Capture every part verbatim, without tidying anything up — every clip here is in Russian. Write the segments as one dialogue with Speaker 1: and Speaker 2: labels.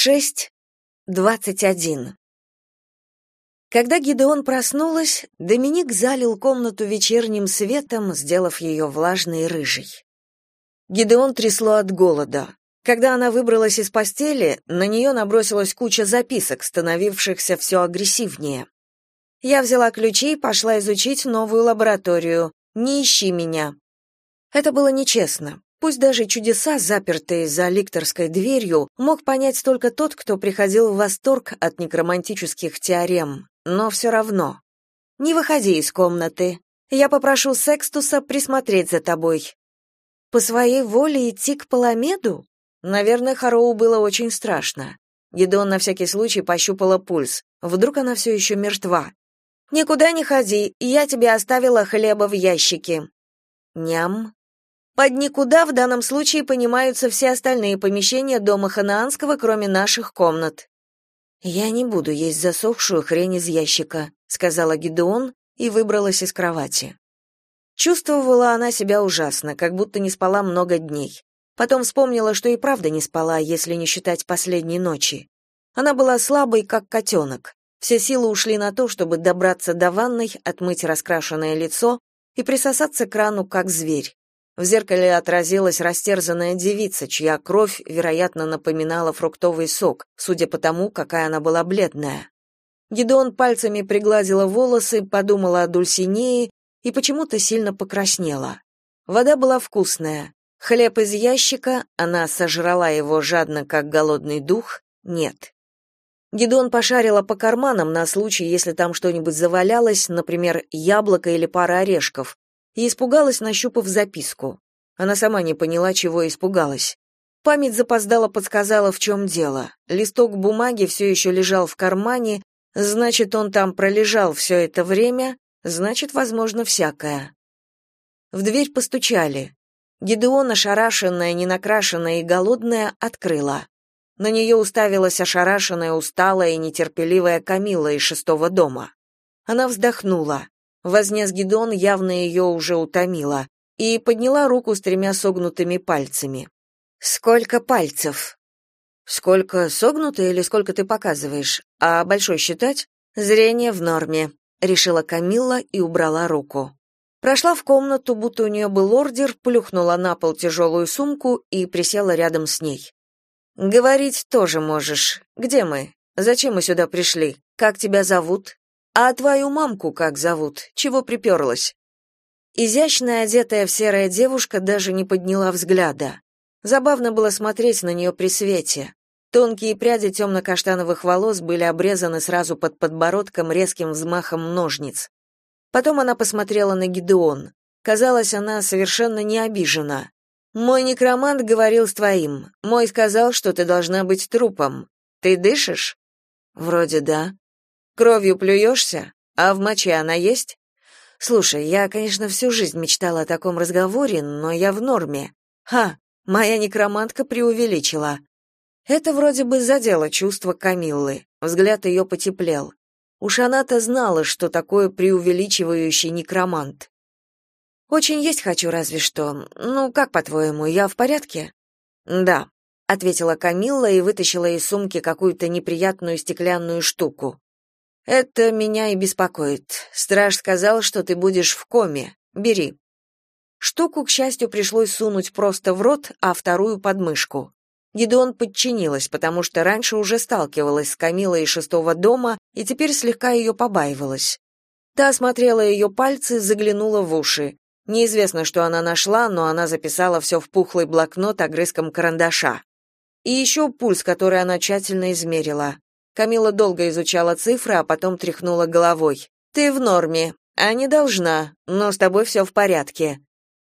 Speaker 1: шесть двадцать один. Когда Гидеон проснулась, Доминик залил комнату вечерним светом, сделав ее влажной и рыжей. Гидеон трясло от голода. Когда она выбралась из постели, на нее набросилась куча записок, становившихся все агрессивнее. «Я взяла ключи и пошла изучить новую лабораторию. Не ищи меня». Это было нечестно. Пусть даже чудеса, запертые за ликторской дверью, мог понять только тот, кто приходил в восторг от некромантических теорем, но все равно. «Не выходи из комнаты. Я попрошу Секстуса присмотреть за тобой». По своей воле идти к Паламеду? Наверное, Хароу было очень страшно. Гидеон на всякий случай пощупала пульс. Вдруг она все еще мертва. «Никуда не ходи, я тебе оставила хлеба в ящике». Ням. Под «никуда» в данном случае понимаются все остальные помещения дома Ханаанского, кроме наших комнат. «Я не буду есть засохшую хрень из ящика», — сказала Гидеон и выбралась из кровати. Чувствовала она себя ужасно, как будто не спала много дней. Потом вспомнила, что и правда не спала, если не считать последней ночи. Она была слабой, как котенок. Все силы ушли на то, чтобы добраться до ванной, отмыть раскрашенное лицо и присосаться к крану, как зверь. В зеркале отразилась растерзанная девица, чья кровь, вероятно, напоминала фруктовый сок, судя по тому, какая она была бледная. Гидеон пальцами пригладила волосы, подумала о Дульсинее и почему-то сильно покраснела. Вода была вкусная. Хлеб из ящика, она сожрала его жадно, как голодный дух, нет. Гидеон пошарила по карманам на случай, если там что-нибудь завалялось, например, яблоко или пара орешков, и испугалась, нащупав записку. Она сама не поняла, чего испугалась. Память запоздала подсказала, в чем дело. Листок бумаги все еще лежал в кармане, значит, он там пролежал все это время, значит, возможно, всякое. В дверь постучали. Гидеон, ошарашенная, ненакрашенная и голодная, открыла. На нее уставилась ошарашенная, усталая и нетерпеливая Камилла из шестого дома. Она вздохнула. Возня с Гидеон явно ее уже утомила, и подняла руку с тремя согнутыми пальцами. «Сколько пальцев?» «Сколько согнуто или сколько ты показываешь? А большой считать?» «Зрение в норме», — решила Камилла и убрала руку. Прошла в комнату, будто у нее был ордер, плюхнула на пол тяжелую сумку и присела рядом с ней. «Говорить тоже можешь. Где мы? Зачем мы сюда пришли? Как тебя зовут? А твою мамку как зовут? Чего приперлась?» Изящная, одетая в серая девушка даже не подняла взгляда. Забавно было смотреть на нее при свете. Тонкие пряди темно-каштановых волос были обрезаны сразу под подбородком резким взмахом ножниц. Потом она посмотрела на Гидеон. Казалось, она совершенно не обижена. «Мой некромант говорил с твоим. Мой сказал, что ты должна быть трупом. Ты дышишь?» «Вроде да». «Кровью плюешься? А в моче она есть?» «Слушай, я, конечно, всю жизнь мечтала о таком разговоре, но я в норме. Ха, моя некромантка преувеличила». Это вроде бы задело чувство Камиллы. Взгляд ее потеплел. Уж она-то знала, что такое преувеличивающий некромант. «Очень есть хочу, разве что. Ну, как, по-твоему, я в порядке?» «Да», — ответила Камилла и вытащила из сумки какую-то неприятную стеклянную штуку. «Это меня и беспокоит. Страж сказал, что ты будешь в коме. Бери». Штуку, к счастью, пришлось сунуть просто в рот, а вторую под мышку. Гидеон подчинилась, потому что раньше уже сталкивалась с Камиллой из шестого дома и теперь слегка ее побаивалась. Та осмотрела ее пальцы, заглянула в уши. Неизвестно, что она нашла, но она записала все в пухлый блокнот огрызком карандаша. И еще пульс, который она тщательно измерила. Камилла долго изучала цифры, а потом тряхнула головой. «Ты в норме. А не должна, но с тобой все в порядке».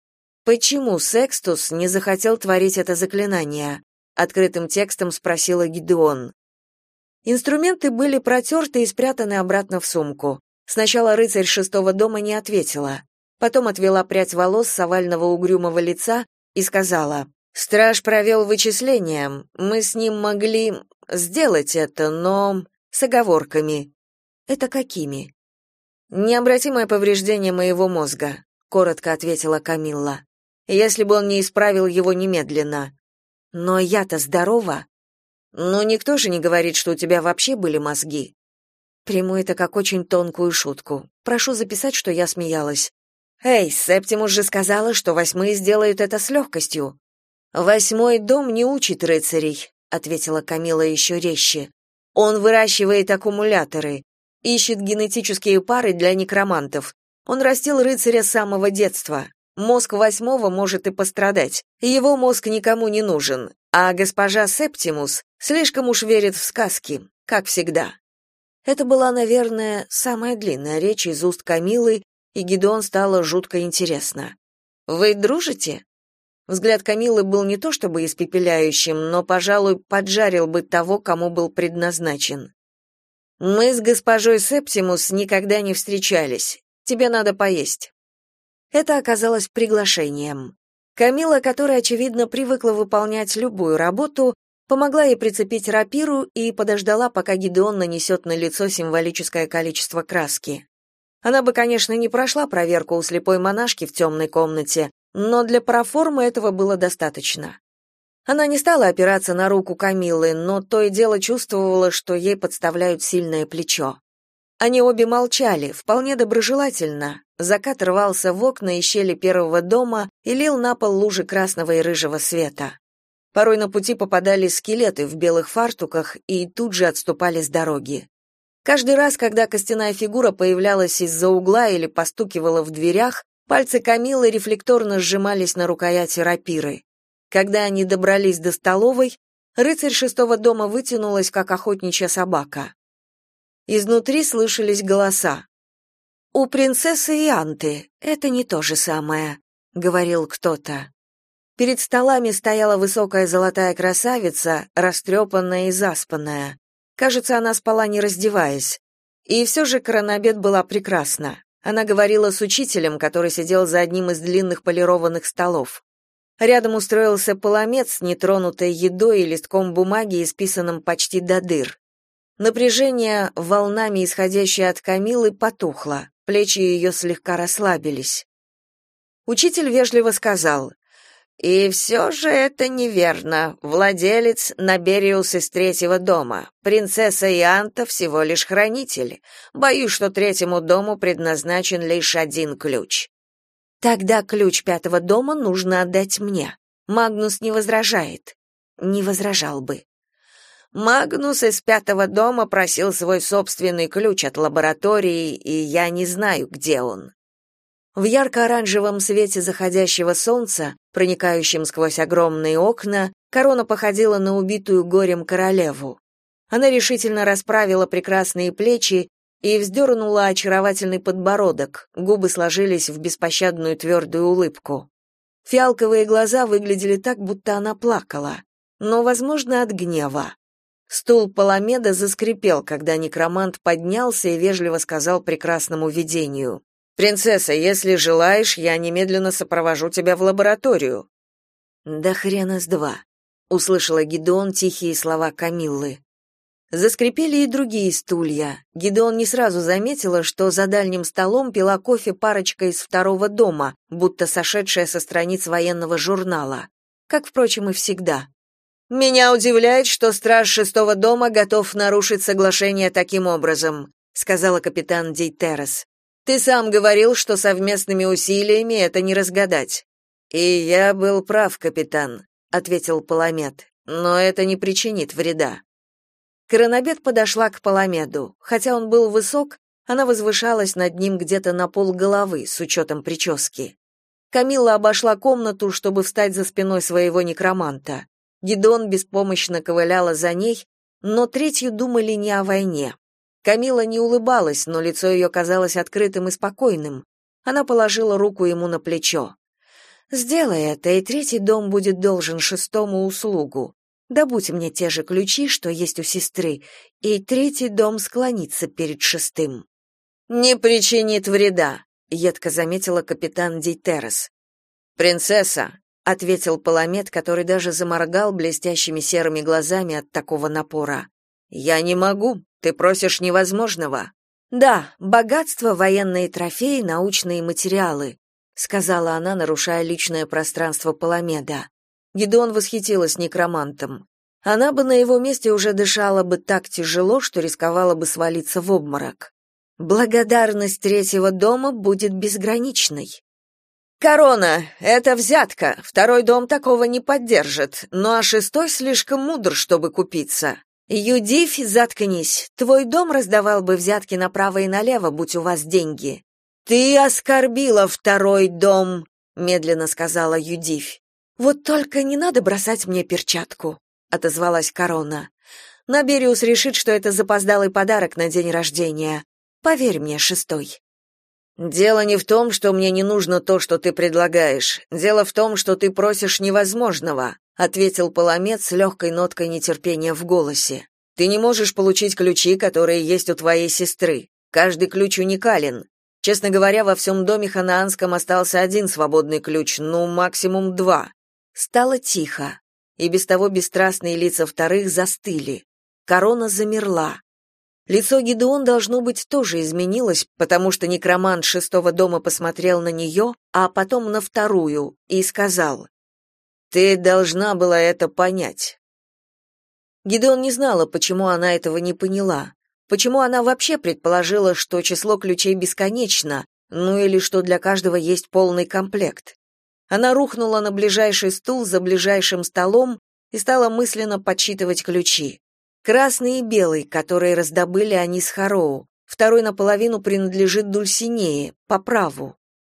Speaker 1: «Почему Секстус не захотел творить это заклинание?» — открытым текстом спросила Гидеон. Инструменты были протерты и спрятаны обратно в сумку. Сначала рыцарь шестого дома не ответила. Потом отвела прядь волос с овального угрюмого лица и сказала: «Страж провел вычисления. Мы с ним могли сделать это, но с оговорками». «Это какими?» «Необратимое повреждение моего мозга», — коротко ответила Камилла. «Если бы он не исправил его немедленно». «Но я-то здорова». Но никто же не говорит, что у тебя вообще были мозги. Приму это как очень тонкую шутку. Прошу записать, что я смеялась. Эй, Септимус же сказала, что восьмые сделают это с легкостью. Восьмой дом не учит рыцарей, ответила Камила еще резче. Он выращивает аккумуляторы, ищет генетические пары для некромантов. Он растил рыцаря с самого детства. Мозг восьмого может и пострадать. Его мозг никому не нужен. А госпожа Септимус слишком уж верит в сказки, как всегда. Это была, наверное, самая длинная речь из уст Камилы, и Гидеон стало жутко интересно. «Вы дружите?» Взгляд Камилы был не то чтобы испепеляющим, но, пожалуй, поджарил бы того, кому был предназначен. «Мы с госпожой Септимус никогда не встречались. Тебе надо поесть». Это оказалось приглашением. Камила, которая, очевидно, привыкла выполнять любую работу, помогла ей прицепить рапиру и подождала, пока Гидеон нанесет на лицо символическое количество краски. Она бы, конечно, не прошла проверку у слепой монашки в темной комнате, но для проформы этого было достаточно. Она не стала опираться на руку Камилы, но то и дело чувствовала, что ей подставляют сильное плечо. Они обе молчали, вполне доброжелательно. Закат рвался в окна и щели первого дома и лил на пол лужи красного и рыжего света. Порой на пути попадались скелеты в белых фартуках и тут же отступали с дороги. Каждый раз, когда костяная фигура появлялась из-за угла или постукивала в дверях, пальцы Камилы рефлекторно сжимались на рукояти рапиры. Когда они добрались до столовой, рыцарь шестого дома вытянулась, как охотничья собака. Изнутри слышались голоса. «У принцессы Ианты это не то же самое», — говорил кто-то. Перед столами стояла высокая золотая красавица, растрепанная и заспанная. Кажется, она спала, не раздеваясь. И все же Коронабет была прекрасна. Она говорила с учителем, который сидел за одним из длинных полированных столов. Рядом устроился Паламет с нетронутой едой и листком бумаги, исписанным почти до дыр. Напряжение, волнами исходящее от Камилы, потухло, плечи ее слегка расслабились. Учитель вежливо сказал: «И все же это неверно. Владелец Набериус из третьего дома. Принцесса Ианта всего лишь хранитель. Боюсь, что третьему дому предназначен лишь один ключ». «Тогда ключ пятого дома нужно отдать мне. Магнус не возражает». «Не возражал бы». «Магнус из пятого дома просил свой собственный ключ от лаборатории, и я не знаю, где он». В ярко-оранжевом свете заходящего солнца, проникающем сквозь огромные окна, корона походила на убитую горем королеву. Она решительно расправила прекрасные плечи и вздернула очаровательный подбородок, губы сложились в беспощадную твердую улыбку. Фиалковые глаза выглядели так, будто она плакала, но, возможно, от гнева. Стул Паламеда заскрипел, когда некромант поднялся и вежливо сказал прекрасному видению: «Принцесса, если желаешь, я немедленно сопровожу тебя в лабораторию». «Да хрена с два», — услышала Гидеон тихие слова Камиллы. Заскрипели и другие стулья. Гидеон не сразу заметила, что за дальним столом пила кофе парочка из второго дома, будто сошедшая со страниц военного журнала. Как, впрочем, и всегда. «Меня удивляет, что страж шестого дома готов нарушить соглашение таким образом», — сказала капитан Дейтерес. «Ты сам говорил, что совместными усилиями это не разгадать». «И я был прав, капитан», — ответил Паламед, «но это не причинит вреда». Коронабет подошла к Паламеду. Хотя он был высок, она возвышалась над ним где-то на полголовы, с учетом прически. Камилла обошла комнату, чтобы встать за спиной своего некроманта. Гидеон беспомощно ковыляла за ней, но третью думали не о войне. Камилла не улыбалась, но лицо ее казалось открытым и спокойным. Она положила руку ему на плечо. «Сделай это, и третий дом будет должен шестому услугу. Добудь мне те же ключи, что есть у сестры, и третий дом склонится перед шестым». «Не причинит вреда», — едко заметила капитан Дейтерес. «Принцесса», — ответил Паламед, который даже заморгал блестящими серыми глазами от такого напора. «Я не могу, ты просишь невозможного». «Да, богатство, военные трофеи, научные материалы», — сказала она, нарушая личное пространство Паламеда. Гидеон восхитилась некромантом. Она бы на его месте уже дышала бы так тяжело, что рисковала бы свалиться в обморок. Благодарность третьего дома будет безграничной. «Корона, это взятка, второй дом такого не поддержит, ну а шестой слишком мудр, чтобы купиться. Юдивь, заткнись, твой дом раздавал бы взятки направо и налево, будь у вас деньги». «Ты оскорбила второй дом», — медленно сказала Юдивь. «Вот только не надо бросать мне перчатку», — отозвалась Корона. «Набериус решит, что это запоздалый подарок на день рождения. Поверь мне, шестой». «Дело не в том, что мне не нужно то, что ты предлагаешь. Дело в том, что ты просишь невозможного», ответил Паламет с легкой ноткой нетерпения в голосе. «Ты не можешь получить ключи, которые есть у твоей сестры. Каждый ключ уникален. Честно говоря, во всем доме ханаанском остался один свободный ключ, ну, максимум два». Стало тихо, и без того бесстрастные лица вторых застыли. Корона замерла. Лицо Гидеон, должно быть, тоже изменилось, потому что некромант шестого дома посмотрел на нее, а потом на вторую, и сказал: «Ты должна была это понять». Гидеон не знала, почему она этого не поняла, почему она вообще предположила, что число ключей бесконечно, ну или что для каждого есть полный комплект. Она рухнула на ближайший стул за ближайшим столом и стала мысленно подсчитывать ключи. Красный и белый, которые раздобыли они с Хароу. Второй наполовину принадлежит Дульсинее, по праву.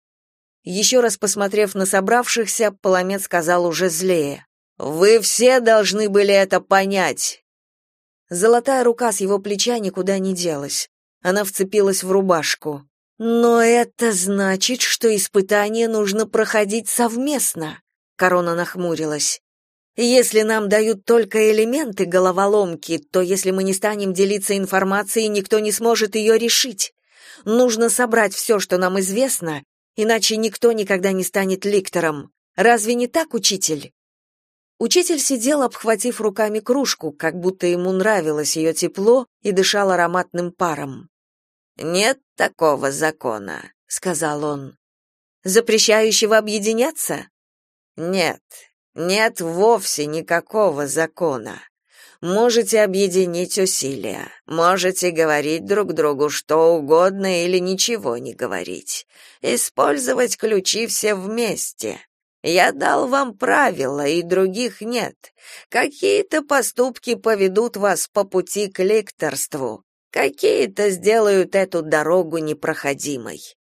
Speaker 1: Еще раз посмотрев на собравшихся, Паламет сказал уже злее: «Вы все должны были это понять!» Золотая рука с его плеча никуда не делась. Она вцепилась в рубашку. «Но это значит, что испытание нужно проходить совместно», — Корона нахмурилась. «Если нам дают только элементы головоломки, то если мы не станем делиться информацией, никто не сможет ее решить. Нужно собрать все, что нам известно, иначе никто никогда не станет ликтором. Разве не так, учитель?» Учитель сидел, обхватив руками кружку, как будто ему нравилось ее тепло и дышал ароматным паром. «Нет такого закона», — сказал он. «Запрещающего объединяться?» «Нет. Нет вовсе никакого закона. Можете объединить усилия, можете говорить друг другу что угодно или ничего не говорить. Использовать ключи все вместе. Я дал вам правила, и других нет. Какие-то поступки поведут вас по пути к лекторству, какие-то сделают эту дорогу непроходимой».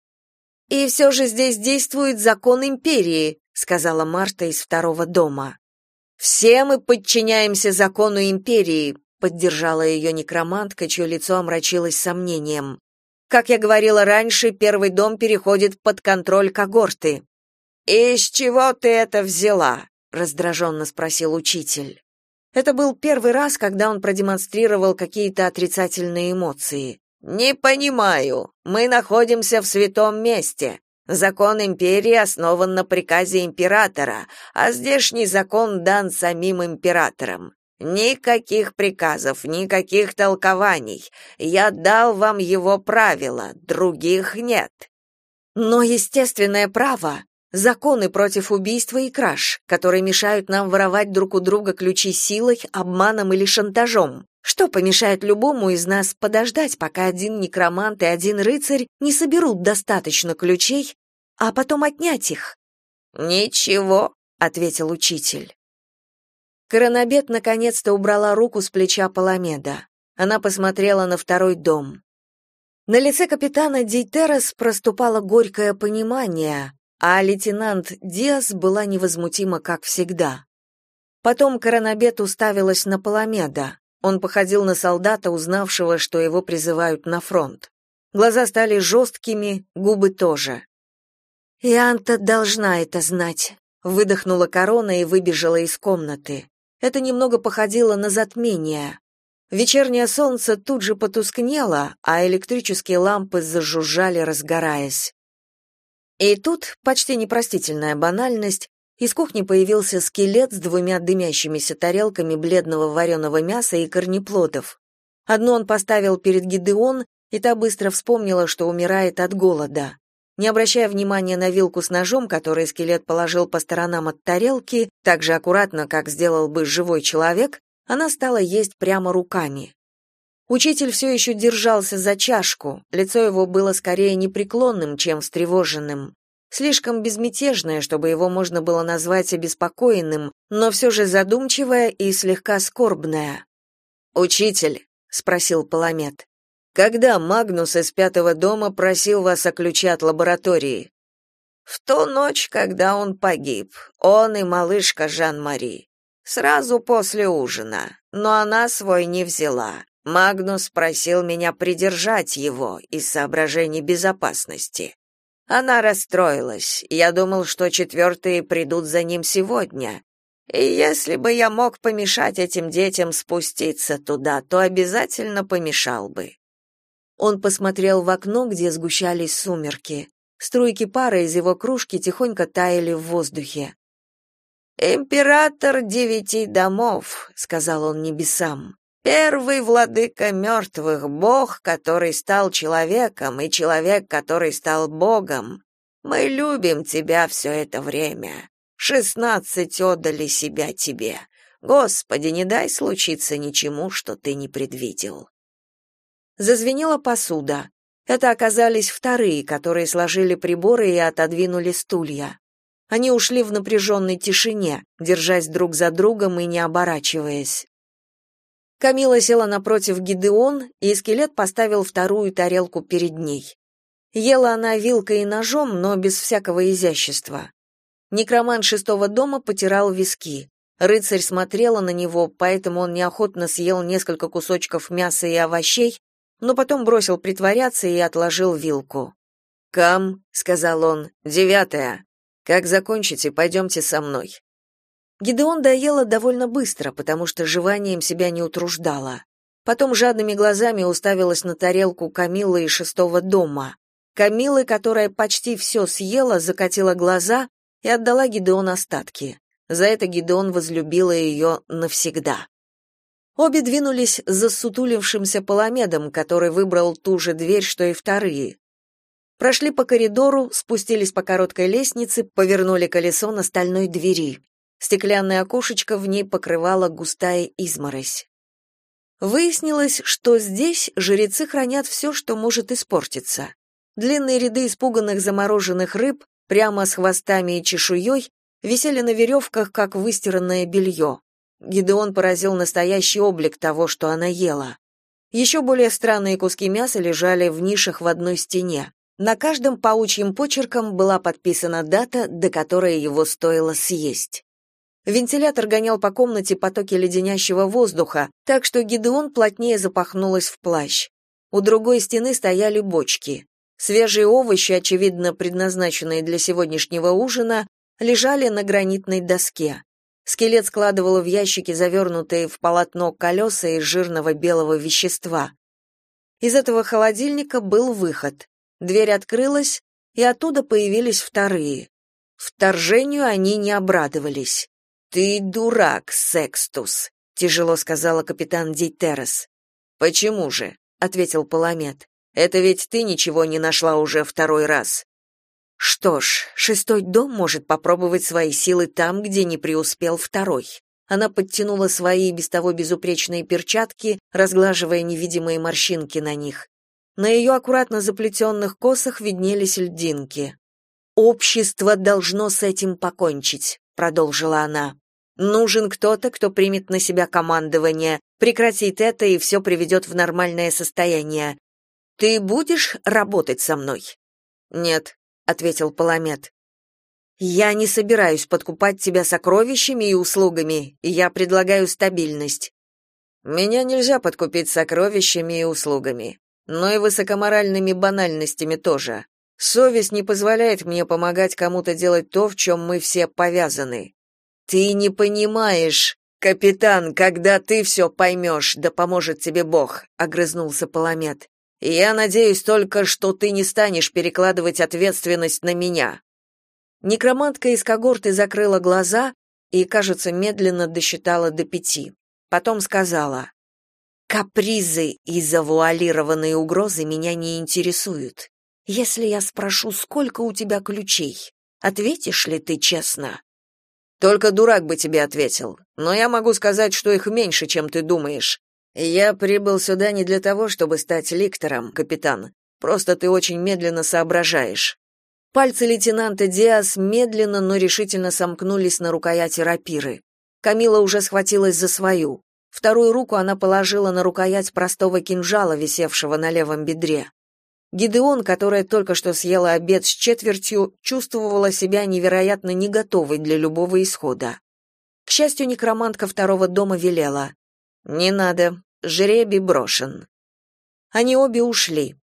Speaker 1: «И все же здесь действует закон империи», — сказала Марта из второго дома. «Все мы подчиняемся закону империи», — поддержала ее некромантка, чье лицо омрачилось сомнением. «Как я говорила раньше, первый дом переходит под контроль когорты». «Из чего ты это взяла?» — раздраженно спросил учитель. Это был первый раз, когда он продемонстрировал какие-то отрицательные эмоции. «Не понимаю. Мы находимся в святом месте. Закон империи основан на приказе императора, а здешний закон дан самим императором. Никаких приказов, никаких толкований. Я дал вам его правила, других нет». «Но естественное право, законы против убийства и краж, которые мешают нам воровать друг у друга ключи силой, обманом или шантажом. Что помешает любому из нас подождать, пока один некромант и один рыцарь не соберут достаточно ключей, а потом отнять их?» «Ничего», — ответил учитель. Коронабет наконец-то убрала руку с плеча Паламеда. Она посмотрела на второй дом. На лице капитана Дейтерос проступало горькое понимание, а лейтенант Диас была невозмутима, как всегда. Потом Коронабет уставилась на Паламеда. Он походил на солдата, узнавшего, что его призывают на фронт. Глаза стали жесткими, губы тоже. «Ианта должна это знать», — выдохнула Корона и выбежала из комнаты. Это немного походило на затмение. Вечернее солнце тут же потускнело, а электрические лампы зажужжали, разгораясь. И тут, почти непростительная банальность, из кухни появился скелет с двумя дымящимися тарелками бледного вареного мяса и корнеплодов. Одну он поставил перед Гидеон, и та быстро вспомнила, что умирает от голода. Не обращая внимания на вилку с ножом, который скелет положил по сторонам от тарелки, так же аккуратно, как сделал бы живой человек, Она стала есть прямо руками. Учитель все еще держался за чашку, лицо его было скорее непреклонным, чем встревоженным. Слишком безмятежное, чтобы его можно было назвать обеспокоенным, но все же задумчивое и слегка скорбное. «Учитель», — спросил Паламет, — «когда Магнус из пятого дома просил вас о ключе от лаборатории?» «В ту ночь, когда он погиб, он и малышка Жан-Мари. Сразу после ужина, но она свой не взяла. Магнус просил меня придержать его из соображений безопасности. Она расстроилась. Я думал, что четвертые придут за ним сегодня. И если бы я мог помешать этим детям спуститься туда, то обязательно помешал бы». Он посмотрел в окно, где сгущались сумерки. Струйки пара из его кружки тихонько таяли в воздухе. «Император девяти домов», — сказал он небесам. Первый владыка мертвых, Бог, который стал человеком, и человек, который стал Богом. Мы любим тебя все это время. Шестнадцать отдали себя тебе. Господи, не дай случиться ничему, что ты не предвидел. Зазвенела посуда. Это оказались вторые, которые сложили приборы и отодвинули стулья. Они ушли в напряженной тишине, держась друг за другом и не оборачиваясь. Камила села напротив Гидеон, и скелет поставил вторую тарелку перед ней. Ела она вилкой и ножом, но без всякого изящества. Некромант шестого дома потирал виски. Рыцарь смотрела на него, поэтому он неохотно съел несколько кусочков мяса и овощей, но потом бросил притворяться и отложил вилку. «Кам», — сказал он, — «девятая. Как закончите, пойдемте со мной». Гидеон доела довольно быстро, потому что жеванием себя не утруждала. Потом жадными глазами уставилась на тарелку Камиллы из шестого дома. Камиллы, которая почти все съела, закатила глаза и отдала Гидеон остатки. За это Гидеон возлюбила ее навсегда. Обе двинулись за ссутулившимся Паламедом, который выбрал ту же дверь, что и вторые. Прошли по коридору, спустились по короткой лестнице, повернули колесо на стальной двери. Стеклянное окошечко в ней покрывала густая изморозь. Выяснилось, что здесь жрецы хранят все, что может испортиться. Длинные ряды испуганных замороженных рыб, прямо с хвостами и чешуей, висели на веревках, как выстиранное белье. Гидеон поразил настоящий облик того, что она ела. Еще более странные куски мяса лежали в нишах в одной стене. На каждом паучьим почерком была подписана дата, до которой его стоило съесть. Вентилятор гонял по комнате потоки леденящего воздуха, так что Гидеон плотнее запахнулась в плащ. У другой стены стояли бочки. Свежие овощи, очевидно предназначенные для сегодняшнего ужина, лежали на гранитной доске. Скелет складывал в ящики завернутые в полотно колеса из жирного белого вещества. Из этого холодильника был выход. Дверь открылась, и оттуда появились вторые. Вторжению они не обрадовались. «Ты дурак, Секстус», — тяжело сказала капитан Дейтерес. «Почему же?» — ответил Паламет. «Это ведь ты ничего не нашла уже второй раз». «Что ж, шестой дом может попробовать свои силы там, где не преуспел второй». Она подтянула свои без того безупречные перчатки, разглаживая невидимые морщинки на них. На ее аккуратно заплетенных косах виднелись льдинки. «Общество должно с этим покончить», — продолжила она. «Нужен кто-то, кто примет на себя командование, прекратит это, и все приведет в нормальное состояние. Ты будешь работать со мной?» «Нет», — ответил Паламет. «Я не собираюсь подкупать тебя сокровищами и услугами, я предлагаю стабильность». «Меня нельзя подкупить сокровищами и услугами, но и высокоморальными банальностями тоже. Совесть не позволяет мне помогать кому-то делать то, в чем мы все повязаны». «Ты не понимаешь, капитан, когда ты все поймешь, да поможет тебе Бог», — огрызнулся Паламет. «Я надеюсь только, что ты не станешь перекладывать ответственность на меня». Некромантка из когорты закрыла глаза и, кажется, медленно досчитала до пяти. Потом сказала: «Капризы и завуалированные угрозы меня не интересуют. Если я спрошу, сколько у тебя ключей, ответишь ли ты честно?»
Speaker 2: Только дурак бы тебе ответил. Но я могу сказать, что их меньше, чем ты думаешь. Я прибыл сюда не для того, чтобы стать ликтором, капитан. Просто ты очень медленно соображаешь. Пальцы лейтенанта Диас медленно, но решительно сомкнулись на рукояти рапиры. Камила уже схватилась за свою. Вторую руку она положила на рукоять простого кинжала, висевшего на левом бедре. Гидеон, которая только что съела обед с четвертью, чувствовала себя невероятно не готовой для любого исхода. К счастью, некромантка второго дома велела: «Не надо, жребий брошен». Они обе ушли.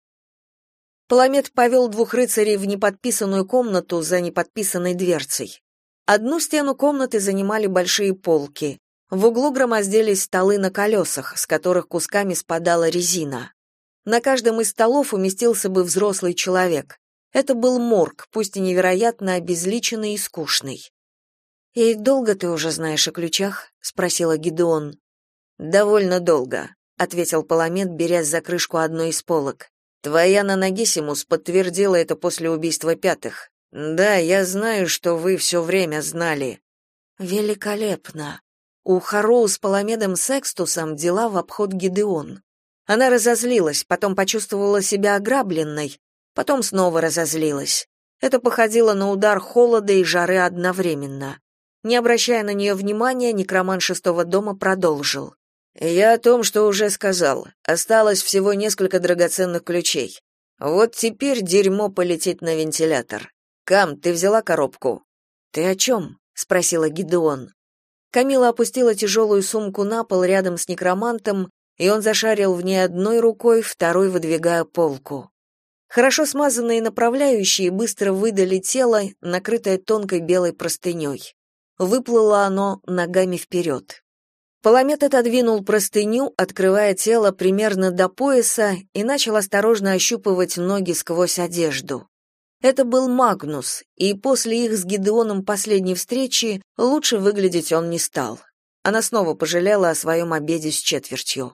Speaker 2: Паламет повел двух рыцарей в неподписанную комнату за неподписанной дверцей. Одну стену комнаты занимали большие полки. В углу громоздились столы на колесах, с которых кусками спадала резина. На каждом из столов уместился бы взрослый человек. Это был морг, пусть и невероятно обезличенный и скучный. «И долго ты уже знаешь о ключах?» — спросила Гидеон. «Довольно долго», — ответил Паламет, берясь за крышку одной из полок. «Твоя Нанагисимус подтвердила это после убийства пятых. Да, я знаю, что вы все время знали». «Великолепно. У Хароу с Паламедом Секстусом дела в обход Гидеон». Она разозлилась, потом почувствовала себя ограбленной, потом снова разозлилась. Это походило на удар холода и жары одновременно. Не обращая на нее внимания, некромант шестого дома продолжил. «Я о том, что уже сказал. Осталось всего несколько драгоценных ключей. Вот теперь дерьмо полетит на вентилятор. Кам, ты взяла коробку?» «Ты о чем?» — спросила Гидеон. Камила опустила тяжелую сумку на пол рядом с некромантом, и он зашарил в ней одной рукой, второй выдвигая полку. Хорошо смазанные направляющие быстро выдали тело, накрытое тонкой белой простыней. Выплыло оно ногами вперед. Паламет отодвинул простыню, открывая тело примерно до пояса, и начал осторожно ощупывать ноги сквозь одежду. Это был Магнус, и после их с Гидеоном последней встречи лучше выглядеть он не стал. Она снова пожалела о своем обеде с четвертью.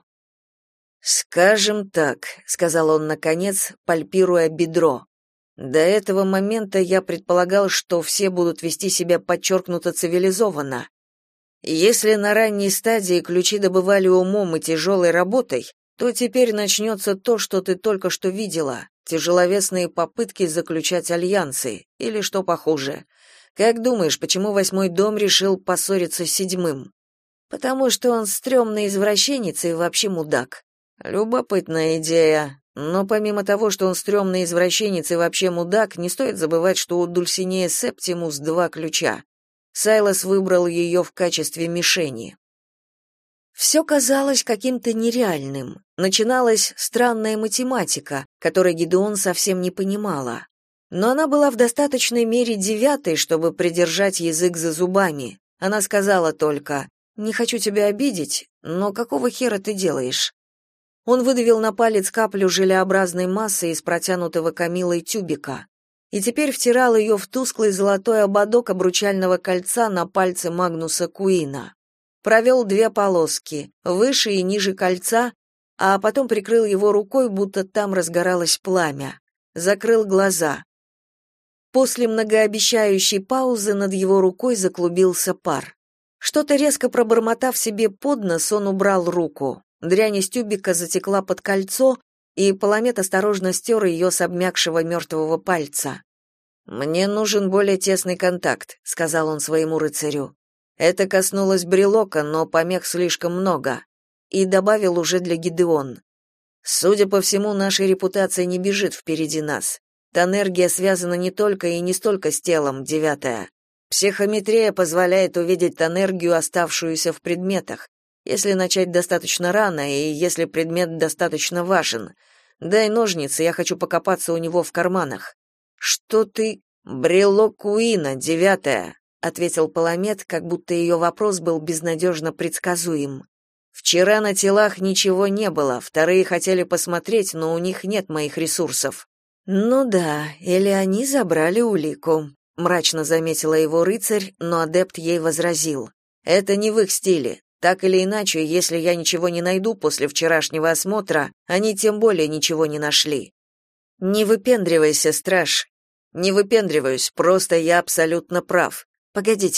Speaker 2: «Скажем так», — сказал он наконец, пальпируя бедро. «До этого момента я предполагал, что все будут вести себя подчеркнуто цивилизованно. Если на ранней стадии ключи добывали умом и тяжелой работой, то теперь начнется то, что ты только что видела, тяжеловесные попытки заключать альянсы, или что похуже. Как думаешь, почему восьмой дом решил поссориться с седьмым? Потому что он стрёмный извращенец и вообще мудак. Любопытная идея. Но помимо того, что он стрёмный извращенец и вообще мудак, не стоит забывать, что у Дульсинея Септимус два ключа. Сайлос выбрал ее в качестве мишени. Все казалось каким-то нереальным. Начиналась странная математика, которой Гидеон совсем не понимала. Но она была в достаточной мере девятой, чтобы придержать язык за зубами. Она сказала только: «Не хочу тебя обидеть, но какого хера ты делаешь?» Он выдавил на палец каплю желеобразной массы из протянутого Камилой тюбика и теперь втирал ее в тусклый золотой ободок обручального кольца на пальце Магнуса Куина. Провел две полоски, выше и ниже кольца, а потом прикрыл его рукой, будто там разгоралось пламя. Закрыл глаза. После многообещающей паузы над его рукой заклубился пар. Что-то резко пробормотав себе под нос, он убрал руку. Дрянь из тюбика затекла под кольцо, и Паламет осторожно стер ее с обмякшего мертвого пальца. «Мне нужен более тесный контакт», — сказал он своему рыцарю. «Это коснулось брелока, но помех слишком много». И добавил уже для Гидеон. «Судя по всему, наша репутация не бежит впереди нас. Тонергия связана не только и не столько с телом, девятая. Психометрия позволяет увидеть тонергию, оставшуюся в предметах, если начать достаточно рано и если предмет достаточно важен. Дай ножницы, я хочу покопаться у него в карманах». «Что ты...» «Брелок Куина, девятая», — ответил Паламет, как будто ее вопрос был безнадежно предсказуем. «Вчера на телах ничего не было, вторые хотели посмотреть, но у них нет моих ресурсов». «Ну да, или они забрали улику», — мрачно заметила его рыцарь, но адепт ей возразил. «Это не в их стиле. Так или иначе, если я ничего не найду после вчерашнего осмотра, они тем более ничего не нашли». «Не выпендривайся, страж». «Не выпендриваюсь, просто я абсолютно прав. Погодите,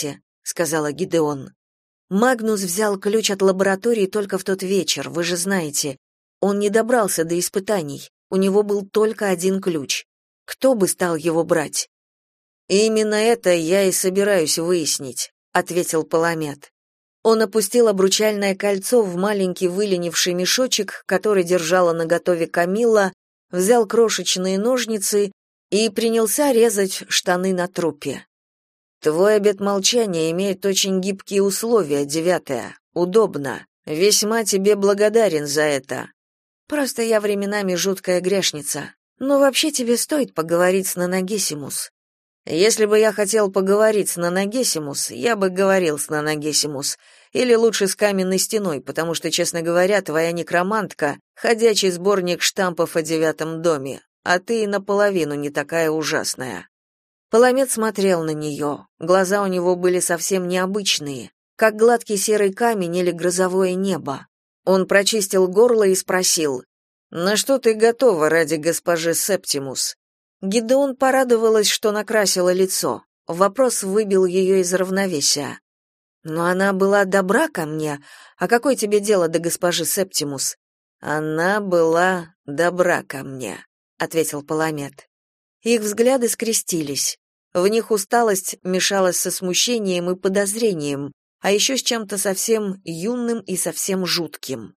Speaker 1: сказала Гидеон. Магнус взял ключ от лаборатории только в тот вечер, вы же знаете. Он не добрался до испытаний. У него был только один ключ. Кто бы стал его брать? Именно это я и собираюсь выяснить, ответил Паламет. Он опустил обручальное кольцо в маленький выленивший мешочек, который держала наготове Камилла, взял крошечные ножницы и принялся резать штаны на трупе. Твой обет молчания имеет очень гибкие условия, девятая. Удобно. Весьма тебе благодарен за это. Просто я временами жуткая грешница. Но вообще тебе стоит поговорить с Нанагесимус. Если бы я хотел поговорить с Нанагесимус, я бы говорил с Нанагесимус, или лучше с каменной стеной, потому что, честно говоря, твоя некромантка — ходячий сборник штампов о девятом доме, а ты и наполовину не такая ужасная. Паламет смотрел на нее. Глаза у него были совсем необычные, как гладкий серый камень или грозовое небо. Он прочистил горло и спросил: «На что ты готова ради госпожи Септимус?» Гидеон порадовалась, что накрасила лицо. Вопрос выбил ее из равновесия. «Но она была добра ко мне. А какое тебе дело до госпожи Септимус?» «Она была добра ко мне», — ответил Паламет. Их взгляды скрестились. В них усталость мешалась со смущением и подозрением, а еще с чем-то совсем юным и совсем жутким.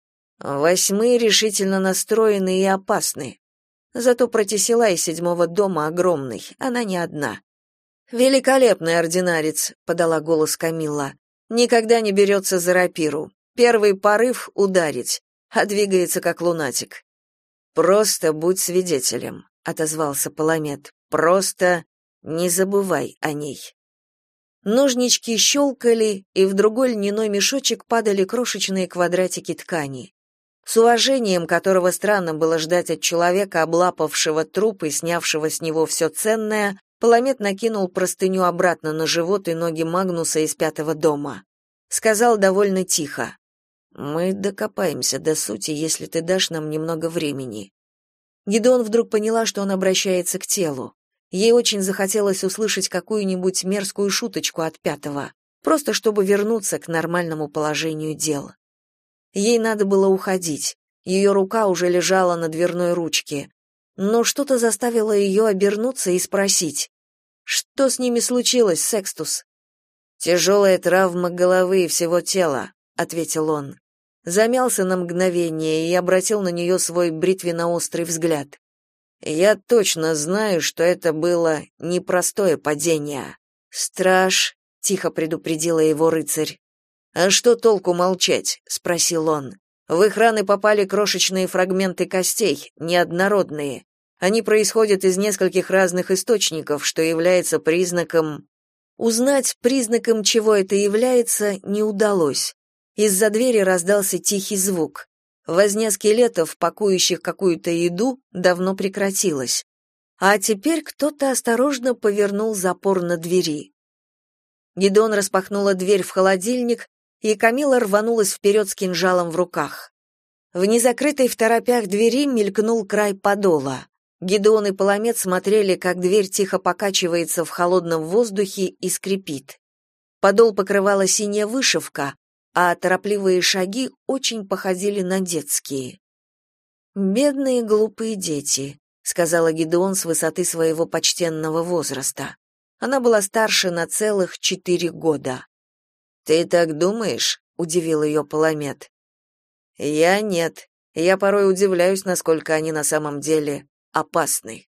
Speaker 1: Восьмые решительно настроены и опасны. Зато протесила из седьмого дома огромный, она не одна. «Великолепный ординарец», — подала голос Камилла. «Никогда не берется за рапиру. Первый порыв — ударить, а двигается как лунатик». «Просто будь свидетелем», — отозвался Паламет. «Просто не забывай о ней». Ножнички щелкали, и в другой льняной мешочек падали крошечные квадратики ткани. С уважением, которого странно было ждать от человека, облапавшего труп и снявшего с него все ценное, Паламет накинул простыню обратно на живот и ноги Магнуса из пятого дома. Сказал довольно тихо: «Мы докопаемся до сути, если ты дашь нам немного времени». Гидеон вдруг поняла, что он обращается к телу. Ей очень захотелось услышать какую-нибудь мерзкую шуточку от пятого, просто чтобы вернуться к нормальному положению дел. Ей надо было уходить. Ее рука уже лежала на дверной ручке. Но что-то заставило ее обернуться и спросить: «Что с ними случилось, Секстус?» «Тяжелая травма головы и всего тела», — ответил он. Замялся на мгновение и обратил на нее свой бритвенно-острый взгляд. «Я точно знаю, что это было непростое падение. Страж», — тихо предупредила его рыцарь. «А что толку молчать?» — спросил он. «В их раны попали крошечные фрагменты костей, неоднородные. Они происходят из нескольких разных источников, что является признаком...» Узнать, признаком чего это является, не удалось. Из-за двери раздался тихий звук. Возня скелетов, пакующих какую-то еду, давно прекратилась. А теперь кто-то осторожно повернул запор на двери. Гидеон распахнула дверь в холодильник, и Камилла рванулась вперед с кинжалом в руках. В незакрытой второпях двери мелькнул край подола. Гидеон и Паламет смотрели, как дверь тихо покачивается в холодном воздухе и скрипит. Подол покрывала синяя вышивка, а торопливые шаги очень походили на детские. «Бедные глупые дети», — сказала Гидеон с высоты своего почтенного возраста. Она была старше на целых четыре года. «Ты так думаешь?» — удивил ее Паламет. «Я нет. Я порой удивляюсь, насколько они на самом деле опасны».